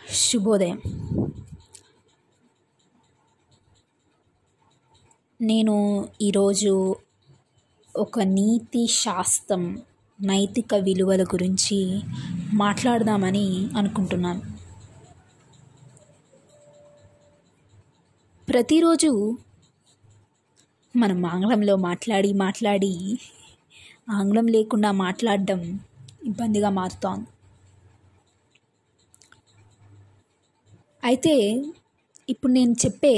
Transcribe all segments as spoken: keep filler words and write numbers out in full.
శుభోదయం. నేను ఈరోజు ఒక నీతి శాస్త్రం, నైతిక విలువల గురించి మాట్లాడదామని అనుకుంటున్నాను. ప్రతిరోజు మనం ఆంగ్లంలో మాట్లాడి మాట్లాడి ఆంగ్లం లేకుండా మాట్లాడడం ఇబ్బందిగా మారుతోంది. అయితే ఇప్పుడు నేను చెప్పే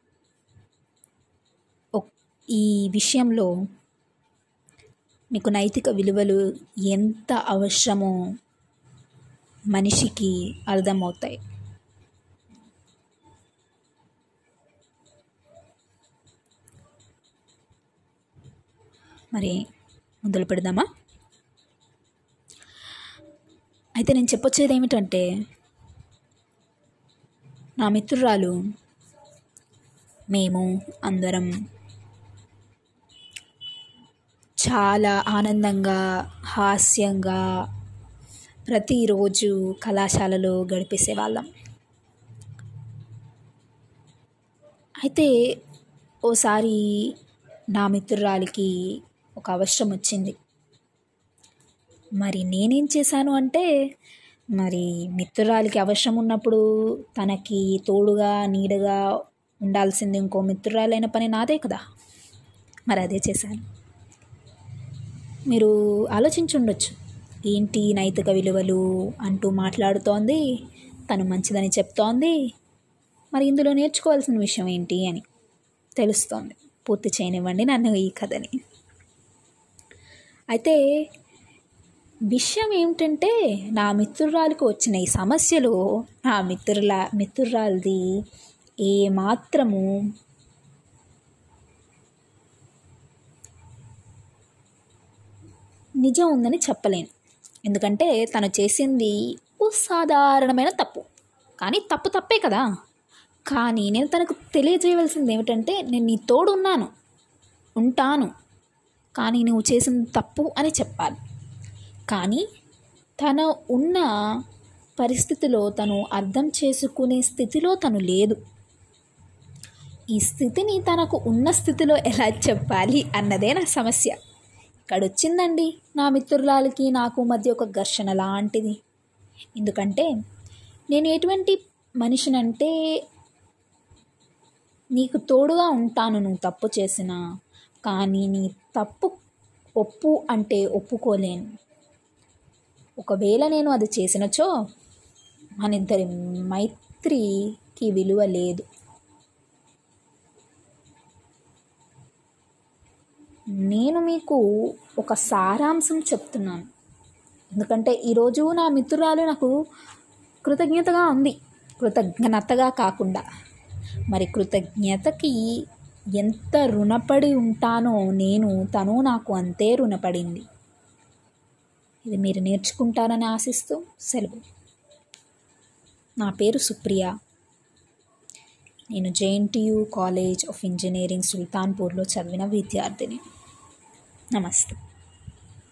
ఈ విషయంలో మీకు నైతిక విలువలు ఎంత అవసరమో మనిషికి అర్థమవుతాయి. మరి మొదలు పెడదామా? అయితే నేను చెప్పొచ్చేది ఏమిటంటే, నా మిత్రురాలు మేము అందరం చాలా ఆనందంగా, హాస్యంగా ప్రతిరోజు కళాశాలలో గడిపేసేవాళ్ళం. అయితే ఓసారి నా మిత్రురాలికి ఒక అవసరం వచ్చింది. మరి నేనేం చేశాను అంటే, మరి మిత్రురాలికి అవసరం ఉన్నప్పుడు తనకి తోడుగా నీడగా ఉండాల్సింది ఇంకో మిత్రురాలైన పని నాదే కదా. మరి అదే చేశాను. మీరు ఆలోచించుండొచ్చు, ఏంటి నైతిక విలువలు అంటూ మాట్లాడుతోంది, తను మంచిదని చెప్తోంది, మరి ఇందులో నేర్చుకోవాల్సిన విషయం ఏంటి అని తెలుస్తోంది. పూర్తి చేయనివ్వండి నన్ను ఈ కథని. అయితే విషయం ఏమిటంటే, నా మిత్రురాలకు వచ్చిన ఈ సమస్యలో నా మిత్రుల మిత్రురాలది ఏమాత్రము నిజం ఉందని చెప్పలేను. ఎందుకంటే తను చేసింది సాధారణమైన తప్పు, కానీ తప్పు తప్పే కదా. కానీ నేను తనకు తెలియజేయవలసింది ఏమిటంటే, నేను నీ తోడు ఉన్నాను, ఉంటాను, కానీ నువ్వు చేసింది తప్పు అని చెప్పాలి. కానీ తను ఉన్న పరిస్థితిలో తను అర్థం చేసుకునే స్థితిలో తను లేదు. ఈ స్థితిని తనకు ఉన్న స్థితిలో ఎలా చెప్పాలి అన్నదే నా సమస్య. ఇక్కడ వచ్చిందండి నా మిత్రురాలికి నాకు మధ్య ఒక ఘర్షణ లాంటిది. ఎందుకంటే నేను ఎటువంటి మనిషినంటే, నీకు తోడుగా ఉంటాను నువ్వు తప్పు చేసినా, కానీ నీ తప్పు ఒప్పు అంటే ఒప్పుకోలేను. ఒకవేళ నేను అది చేసినచో మన ఇద్దరి మైత్రికి విలువ లేదు. నేను మీకు ఒక సారాంశం చెప్తున్నాను. ఎందుకంటే ఈరోజు నా మిత్రురాలు నాకు కృతజ్ఞతగా ఉంది, కృతజ్ఞతగా కాకుండా. మరి కృతజ్ఞతకి ఎంత రుణపడి ఉంటానో నేను, తను నాకు అంతే రుణపడింది. ఇది మీరు నేర్చుకుంటారని ఆశిస్తూ సెలవు. నా పేరు సుప్రియ. నేను జేఎన్టీయూ కాలేజ్ ఆఫ్ ఇంజనీరింగ్ సుల్తాన్పూర్లో చదివిన విద్యార్థిని. నమస్తే.